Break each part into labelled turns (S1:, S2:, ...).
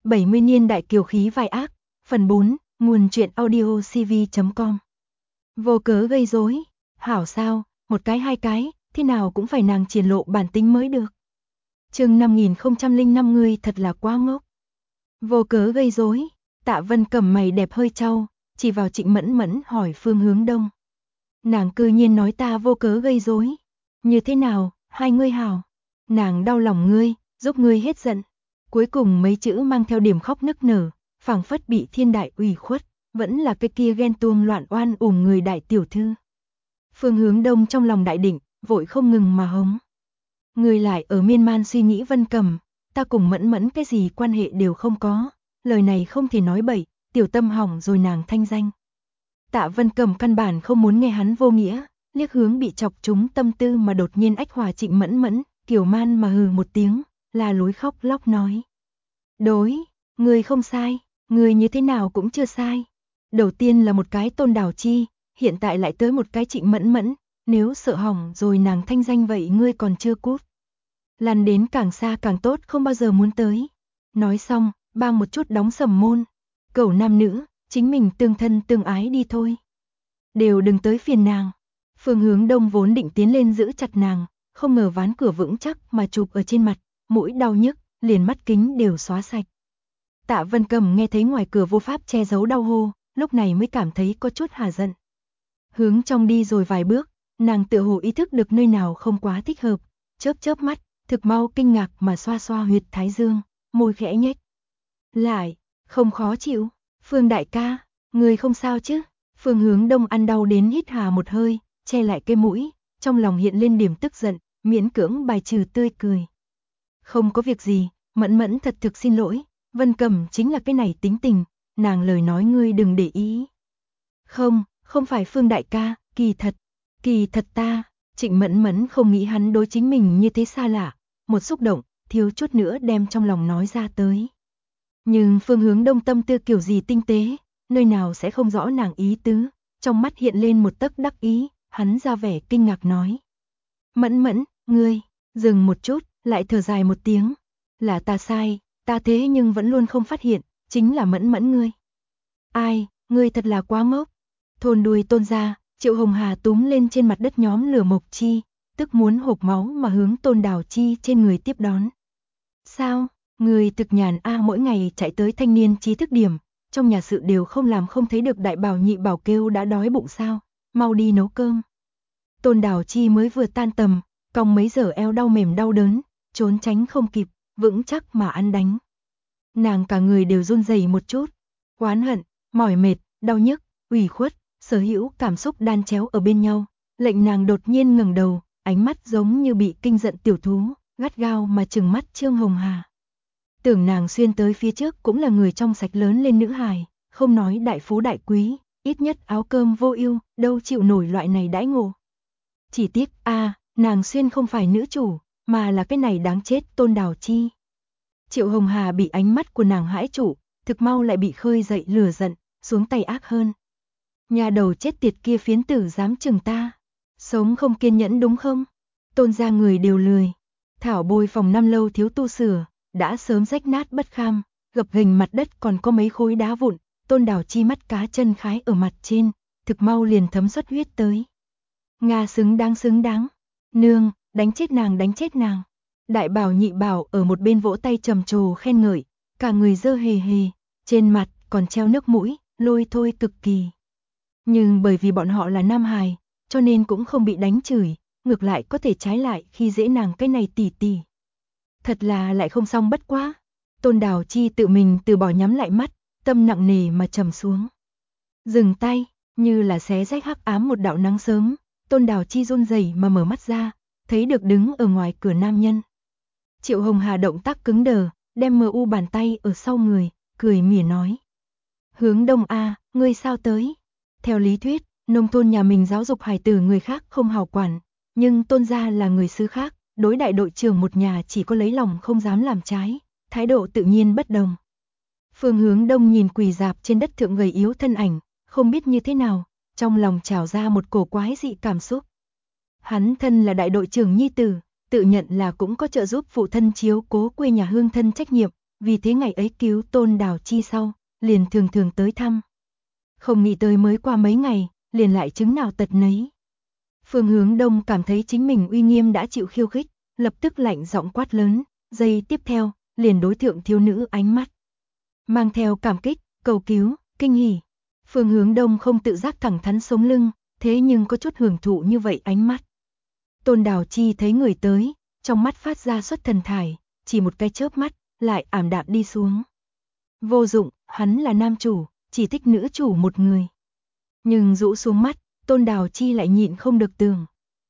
S1: 70 niên đại kiều khí vai ác, phần 4, nguồn truyện audio cv.com. Vô cớ gây rối, hảo sao, một cái hai cái, thế nào cũng phải nàng triển lộ bản tính mới được. Chương 5005 ngươi thật là quá ngốc. Vô cớ gây rối, Tạ Vân Cẩm mày đẹp hơi chau, chỉ vào Trịnh Mẫn Mẫn hỏi phương hướng đông. Nàng cư nhiên nói ta vô cớ gây rối. Như thế nào, hai ngươi hảo. Nàng đau lòng ngươi, giúp ngươi hết giận. Cuối cùng mấy chữ mang theo điểm khóc nức nở, phảng phất bị thiên đại ủy khuất, vẫn là cái kia ghen tuông loạn oan uổng người đại tiểu thư. Phương hướng đông trong lòng đại định, vội không ngừng mà hống. Người lại ở miên man suy nghĩ Vân Cẩm, ta cùng Mẫn Mẫn cái gì quan hệ đều không có, lời này không thể nói bậy, tiểu tâm hỏng rồi nàng thanh danh. Tạ Vân Cẩm căn bản không muốn nghe hắn vô nghĩa, liếc hướng bị chọc trúng tâm tư mà đột nhiên ách hòa Trịnh Mẫn Mẫn, kiểu man mà hừ một tiếng, là lối khóc lóc nói. Đối, người không sai, người như thế nào cũng chưa sai. Đầu tiên là một cái Tôn Đào Chi, hiện tại lại tới một cái Trịnh Mẫn Mẫn, nếu sợ hỏng rồi nàng thanh danh vậy ngươi còn chưa cút. Lăn đến càng xa càng tốt, không bao giờ muốn tới. Nói xong, bang một chút đóng sầm môn. Cẩu nam nữ, chính mình tương thân tương ái đi thôi. Đều đừng tới phiền nàng. Phương hướng đông vốn định tiến lên giữ chặt nàng, không ngờ ván cửa vững chắc mà chụp ở trên mặt, mũi đau nhức, liền mắt kính đều xóa sạch. Tạ Vân Cẩm nghe thấy ngoài cửa vô pháp che giấu đau hô, lúc này mới cảm thấy có chút hả giận. Hướng trong đi rồi vài bước, nàng tựa hồ ý thức được nơi nào không quá thích hợp, chớp chớp mắt, thực mau kinh ngạc mà xoa xoa huyệt thái dương, môi khẽ nhếch. Lại, không khó chịu, Phương đại ca, người không sao chứ? Phương hướng đông ăn đau đến hít hà một hơi, che lại cái mũi, trong lòng hiện lên điểm tức giận, miễn cưỡng bài trừ tươi cười. Không có việc gì, Mẫn Mẫn thật thực xin lỗi, Vân Cẩm chính là cái này tính tình, nàng lời nói ngươi đừng để ý. Không phải Phương đại ca, kỳ thật ta, Trịnh Mẫn Mẫn không nghĩ hắn đối chính mình như thế xa lạ, một xúc động, thiếu chút nữa đem trong lòng nói ra tới. Nhưng phương hướng đông tâm tư kiểu gì tinh tế, nơi nào sẽ không rõ nàng ý tứ, trong mắt hiện lên một tấc đắc ý, hắn ra vẻ kinh ngạc nói. Mẫn Mẫn, ngươi, dừng một chút, lại thở dài một tiếng, là ta sai, ta thế nhưng vẫn luôn không phát hiện, chính là Mẫn Mẫn ngươi. Ai, ngươi thật là quá ngốc. Thôn đuôi Tôn gia, Triệu Hồng Hà túm lên trên mặt đất nhóm lửa Mộc Chi, tức muốn hộc máu mà hướng Tôn Đào Chi trên người tiếp đón. Sao, người thực nhàn mỗi ngày chạy tới thanh niên trí thức điểm, trong nhà sự đều không làm không thấy được đại bảo nhị bảo kêu đã đói bụng sao, mau đi nấu cơm. Tôn Đào Chi mới vừa tan tầm, cong mấy giờ eo đau mềm đau đớn, trốn tránh không kịp, vững chắc mà ăn đánh. Nàng cả người đều run rẩy một chút, oán hận, mỏi mệt, đau nhức, ủy khuất, sở hữu cảm xúc đan chéo ở bên nhau, lệnh nàng đột nhiên ngẩng đầu, ánh mắt giống như bị kinh giận tiểu thú, gắt gao mà trừng mắt Trương Hồng Hà. Tưởng nàng xuyên tới phía trước cũng là người trong sạch lớn lên nữ hài, không nói đại phú đại quý, ít nhất áo cơm vô ưu, đâu chịu nổi loại này đãi ngộ. Chỉ tiếc nàng xuyên không phải nữ chủ, mà là cái này đáng chết Tôn Đào Chi. Triệu Hồng Hà bị ánh mắt của nàng hãi trụ, thực mau lại bị khơi dậy lửa giận, xuống tay ác hơn. Nhà đầu chết tiệt kia phiến tử dám chừng ta, sống không kiên nhẫn đúng không? Tôn gia người đều lười, thảo bồi phòng năm lâu thiếu tu sửa, đã sớm rách nát bất kham, gập ghềnh mặt đất còn có mấy khối đá vụn, Tôn Đào Chi mắt cá chân khái ở mặt trên, thực mau liền thấm xuất huyết tới. Nga xứng đáng, nương, đánh chết nàng. Đại bảo nhị bảo ở một bên vỗ tay trầm trồ khen ngợi, cả người dơ hề hề, trên mặt còn treo nước mũi, lôi thôi cực kỳ. Nhưng bởi vì bọn họ là nam hài, cho nên cũng không bị đánh chửi, ngược lại có thể trái lại khi dễ nàng cái này tỉ tỉ. Thật là lại không xong bất quá. Tôn Đào Chi tự mình từ bỏ nhắm lại mắt, tâm nặng nề mà trầm xuống. Dừng tay, như là xé rách hắc ám một đạo nắng sớm, Tôn Đào Chi run rẩy mà mở mắt ra, thấy được đứng ở ngoài cửa nam nhân. Triệu Hồng Hà động tác cứng đờ, đem mờ u bàn tay ở sau người, cười mỉa nói. Hướng đông ngươi sao tới? Theo lý thuyết, nông thôn nhà mình giáo dục hài tử người khác không hào quản, nhưng Tôn gia là người xứ khác, đối đại đội trưởng một nhà chỉ có lấy lòng không dám làm trái, thái độ tự nhiên bất đồng. Phương Hướng Đông nhìn quỳ rạp trên đất thượng gầy yếu thân ảnh, không biết như thế nào, trong lòng trào ra một cổ quái dị cảm xúc. Hắn thân là đại đội trưởng nhi tử, tự nhận là cũng có trợ giúp phụ thân chiếu cố quê nhà hương thân trách nhiệm, vì thế ngày ấy cứu Tôn Đào Chi sau, liền thường thường tới thăm. Không nghĩ tới mới qua mấy ngày, liền lại chứng nào tật nấy. Phương Hướng Đông cảm thấy chính mình uy nghiêm đã chịu khiêu khích, lập tức lạnh giọng quát lớn, giây tiếp theo, liền đối thượng thiếu nữ ánh mắt. Mang theo cảm kích, cầu cứu, kinh hỉ. Phương Hướng Đông không tự giác thẳng thắn sống lưng, thế nhưng có chút hưởng thụ như vậy ánh mắt. Tôn Đào Chi thấy người tới, trong mắt phát ra xuất thần thải, chỉ một cái chớp mắt, lại ảm đạm đi xuống. Vô dụng, hắn là nam chủ, chỉ thích nữ chủ một người. Nhưng rũ xuống mắt, Tôn Đào Chi lại nhịn không được tưởng.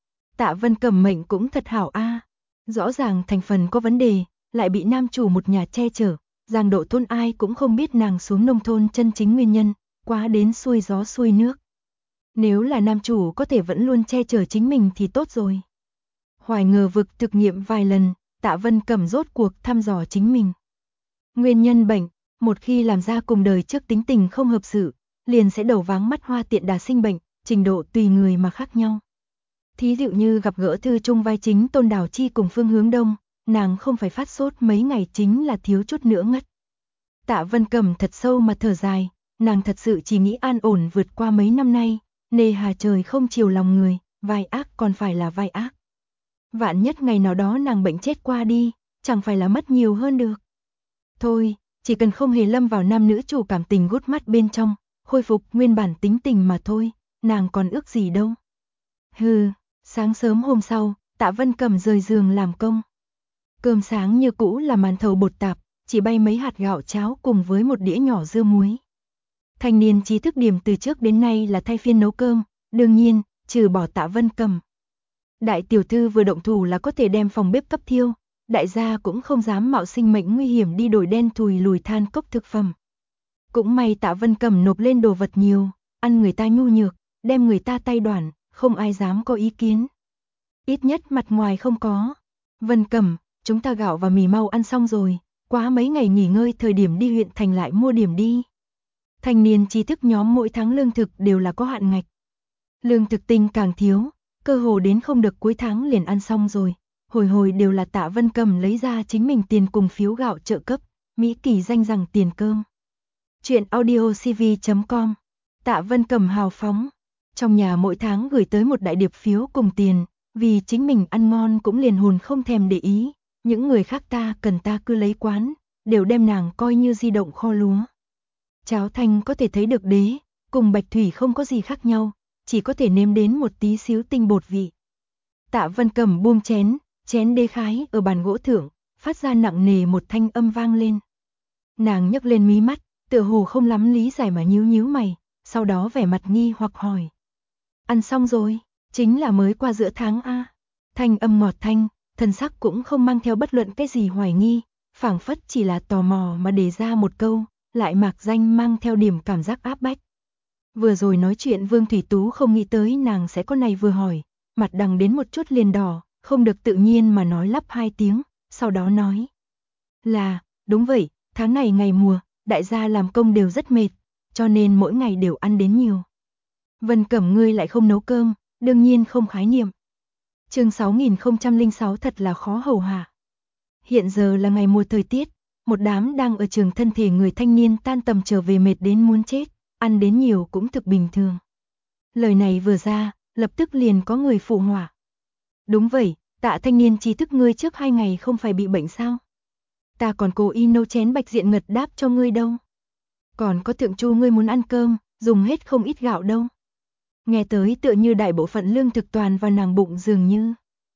S1: Tạ Vân Cẩm mệnh cũng thật hảo a, rõ ràng thành phần có vấn đề, lại bị nam chủ một nhà che chở, Giang Độ Thôn ai cũng không biết nàng xuống nông thôn chân chính nguyên nhân, quá đến xuôi gió xuôi nước. Nếu là nam chủ có thể vẫn luôn che chở chính mình thì tốt rồi. Hoài ngờ vực thực nghiệm vài lần, Tạ Vân Cẩm rốt cuộc thăm dò chính mình. Nguyên nhân bệnh, một khi làm ra cùng đời trước tính tình không hợp sự, liền sẽ đầu váng mắt hoa tiện đà sinh bệnh, trình độ tùy người mà khác nhau. Thí dụ như gặp gỡ thư chung vai chính Tôn Đào Chi cùng Phương Hướng Đông, nàng không phải phát sốt mấy ngày chính là thiếu chút nữa ngất. Tạ Vân Cẩm thật sâu mà thở dài, nàng thật sự chỉ nghĩ an ổn vượt qua mấy năm nay, nề hà trời không chiều lòng người, vai ác còn phải là vai ác. Vạn nhất ngày nào đó nàng bệnh chết qua đi, chẳng phải là mất nhiều hơn được. Thôi, chỉ cần không hề lâm vào nam nữ chủ cảm tình gút mắt bên trong, khôi phục nguyên bản tính tình mà thôi, nàng còn ước gì đâu. Hừ, sáng sớm hôm sau, Tạ Vân Cẩm rời giường làm công. Cơm sáng như cũ là màn thầu bột tạp, chỉ bay mấy hạt gạo cháo cùng với một đĩa nhỏ dưa muối. Thanh niên trí thức điểm từ trước đến nay là thay phiên nấu cơm, đương nhiên, trừ bỏ Tạ Vân Cẩm. Đại tiểu thư vừa động thủ là có thể đem phòng bếp cấp thiêu, đại gia cũng không dám mạo sinh mệnh nguy hiểm đi đổi đen thùi lùi than cốc thực phẩm. Cũng may Tạ Vân Cẩm nộp lên đồ vật nhiều, ăn người ta nhu nhược, đem người ta tay đoản, không ai dám có ý kiến. Ít nhất mặt ngoài không có. Vân Cẩm, chúng ta gạo và mì mau ăn xong rồi, quá mấy ngày nghỉ ngơi thời điểm đi huyện thành lại mua điểm đi. Thanh niên trí thức nhóm mỗi tháng lương thực đều là có hạn ngạch. Lương thực tinh càng thiếu, cơ hồ đến không được cuối tháng liền ăn xong rồi. Hồi hồi đều là Tạ Vân Cẩm lấy ra chính mình tiền cùng phiếu gạo trợ cấp, Mỹ kỳ danh rằng tiền cơm. Chuyện audiocv.com. Tạ Vân Cẩm hào phóng. Trong nhà mỗi tháng gửi tới một đại điệp phiếu cùng tiền, vì chính mình ăn ngon cũng liền hồn không thèm để ý. Những người khác ta cần ta cứ lấy quán, đều đem nàng coi như di động kho lúa. Cháo thanh có thể thấy được đế, cùng bạch thủy không có gì khác nhau, chỉ có thể nếm đến một tí xíu tinh bột vị. Tạ Vân Cẩm buông chén, chén đế khái ở bàn gỗ thượng, phát ra nặng nề một thanh âm vang lên. Nàng nhấc lên mí mắt, tựa hồ không lắm lý giải mà nhíu nhíu mày, sau đó vẻ mặt nghi hoặc hỏi. Ăn xong rồi, chính là mới qua giữa tháng a. Thanh âm ngọt thanh, thần sắc cũng không mang theo bất luận cái gì hoài nghi, phảng phất chỉ là tò mò mà đề ra một câu, lại mạc danh mang theo điểm cảm giác áp bách. Vừa rồi nói chuyện Vương Thủy Tú không nghĩ tới nàng sẽ có này vừa hỏi, mặt đằng đến một chút liền đỏ, không được tự nhiên mà nói lắp hai tiếng, sau đó nói. Là, đúng vậy, tháng này ngày mùa, đại gia làm công đều rất mệt, cho nên mỗi ngày đều ăn đến nhiều. Vân Cẩm ngươi lại không nấu cơm, đương nhiên không khái niệm. Chương 6006 thật là khó hầu hạ. Hiện giờ là ngày mùa thời tiết, một đám đang ở trường thân thể người thanh niên tan tầm trở về mệt đến muốn chết, ăn đến nhiều cũng thực bình thường. Lời này vừa ra, lập tức liền có người phụ họa. Đúng vậy, Tạ thanh niên trí thức ngươi trước 2 ngày không phải bị bệnh sao? Ta còn cố ý nấu chén bạch diện ngật đáp cho ngươi đâu. Còn có thượng chu ngươi muốn ăn cơm, dùng hết không ít gạo đâu. Nghe tới tựa như đại bộ phận lương thực toàn vào nàng bụng dường như.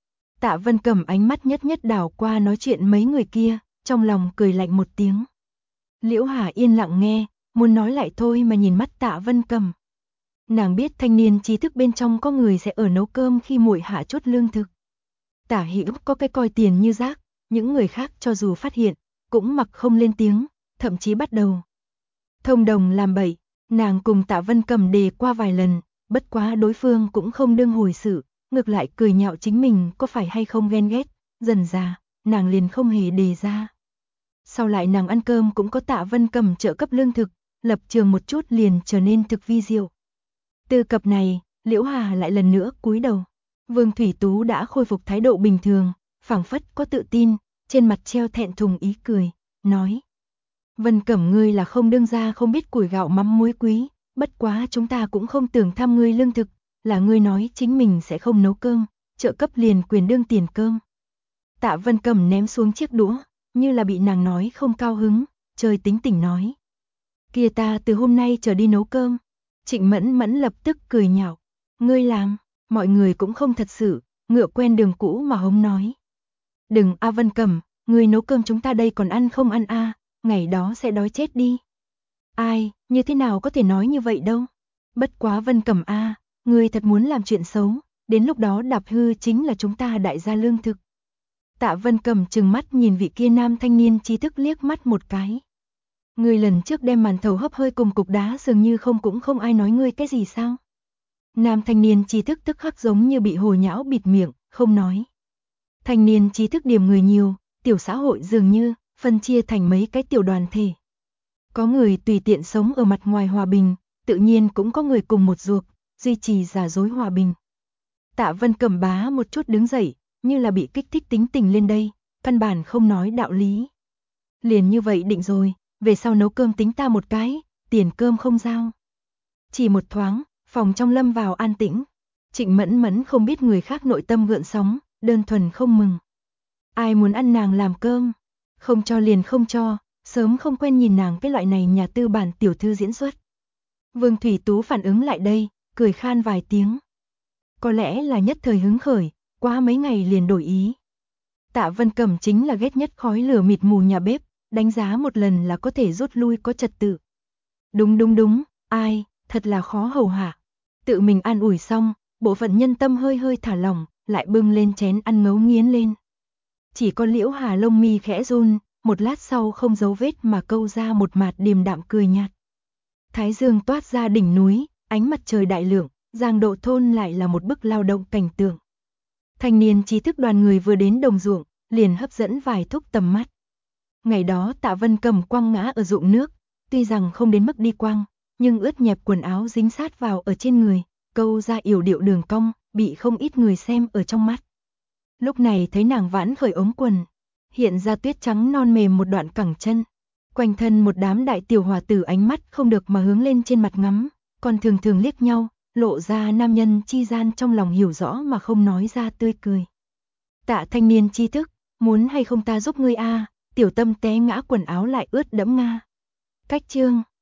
S1: Tạ Vân Cẩm ánh mắt nhất nhất đảo qua nói chuyện mấy người kia, trong lòng cười lạnh một tiếng. Liễu Hà yên lặng nghe, muốn nói lại thôi mà nhìn mắt Tạ Vân Cẩm. Nàng biết thanh niên trí thức bên trong có người sẽ ở nấu cơm khi muội hạ chút lương thực. Tả Hữu có cái coi tiền như rác, những người khác cho dù phát hiện, cũng mặc không lên tiếng, thậm chí bắt đầu thông đồng làm bậy. Nàng cùng Tạ Vân Cẩm đề qua vài lần, bất quá đối phương cũng không đương hồi sự, ngược lại cười nhạo chính mình có phải hay không ghen ghét, dần dà, nàng liền không hề đề ra. Sau lại nàng ăn cơm cũng có Tạ Vân Cẩm trợ cấp lương thực, lập trường một chút liền trở nên thực vi diệu. Từ cập này, Liễu Hà lại lần nữa cúi đầu. Vương Thủy Tú đã khôi phục thái độ bình thường, phảng phất có tự tin, trên mặt treo thẹn thùng ý cười, nói, Vân Cẩm ngươi là không đương gia không biết củi gạo mắm muối quý, bất quá chúng ta cũng không tưởng thăm ngươi lương thực, là ngươi nói chính mình sẽ không nấu cơm, trợ cấp liền quyền đương tiền cơm. Tạ Vân Cẩm ném xuống chiếc đũa, như là bị nàng nói không cao hứng, trời tính tỉnh nói. Kia ta từ hôm nay trở đi nấu cơm. Trịnh Mẫn Mẫn lập tức cười nhạo. Ngươi làm, mọi người cũng không thật sự, ngựa quen đường cũ mà hống nói. Đừng A Vân Cẩm, ngươi nấu cơm chúng ta đây còn ăn không ăn a, ngày đó sẽ đói chết đi. Ai, như thế nào có thể nói như vậy đâu. Bất quá Vân Cẩm a, ngươi thật muốn làm chuyện xấu, đến lúc đó đạp hư chính là chúng ta đại gia lương thực. Tạ Vân Cẩm trừng mắt nhìn vị kia nam thanh niên trí thức liếc mắt một cái. Ngươi lần trước đem màn thầu hấp hơi cùng cục đá dường như cũng không ai nói ngươi cái gì sao? Nam thanh niên trí thức tức khắc giống như bị hồ nhão bịt miệng, không nói. Thanh niên trí thức điểm người nhiều, tiểu xã hội dường như phân chia thành mấy cái tiểu đoàn thể. Có người tùy tiện sống ở mặt ngoài hòa bình, tự nhiên cũng có người cùng một ruột, duy trì giả dối hòa bình. Tạ Vân Cẩm bá một chút đứng dậy, như là bị kích thích tính tình lên đây, căn bản không nói đạo lý. Liền như vậy định rồi, về sau nấu cơm tính ta một cái, tiền cơm không giao. Chỉ một thoáng, phòng trong lâm vào an tĩnh. Trịnh Mẫn Mẫn không biết người khác nội tâm gợn sóng, đơn thuần không mừng. Ai muốn ăn nàng làm cơm, không cho liền không cho, sớm không quen nhìn nàng cái loại này nhà tư bản tiểu thư diễn xuất. Vương Thủy Tú phản ứng lại đây, cười khan vài tiếng. Có lẽ là nhất thời hứng khởi, qua mấy ngày liền đổi ý. Tạ Vân Cẩm chính là ghét nhất khói lửa mịt mù nhà bếp, đánh giá một lần là có thể rút lui có trật tự. Đúng, ai, thật là khó hầu hạ. Tự mình an ủi xong, bộ phận nhân tâm hơi hơi thả lỏng, lại bưng lên chén ăn ngấu nghiến lên. Chỉ có Liễu Hà lông mi khẽ run, một lát sau không giấu vết mà câu ra một mạt điềm đạm cười nhạt. Thái dương toát ra đỉnh núi, ánh mặt trời đại lượng, Giang Độ thôn lại là một bức lao động cảnh tượng. Thanh niên trí thức đoàn người vừa đến đồng ruộng, liền hấp dẫn vài thúc tầm mắt. Ngày đó Tạ Vân Cẩm quăng ngã ở ruộng nước, tuy rằng không đến mức đi quăng, nhưng ướt nhẹp quần áo dính sát vào ở trên người, câu ra yểu điệu đường cong, bị không ít người xem ở trong mắt. Lúc này thấy nàng vãn khởi ống quần, hiện ra tuyết trắng non mềm một đoạn cẳng chân, quanh thân một đám đại tiểu hòa tử ánh mắt không được mà hướng lên trên mặt ngắm, còn thường thường liếc nhau, lộ ra nam nhân chi gian trong lòng hiểu rõ mà không nói ra tươi cười. Tạ thanh niên tri thức, muốn hay không ta giúp ngươi a? Tiểu Tâm té ngã quần áo lại ướt đẫm nga. Cách chương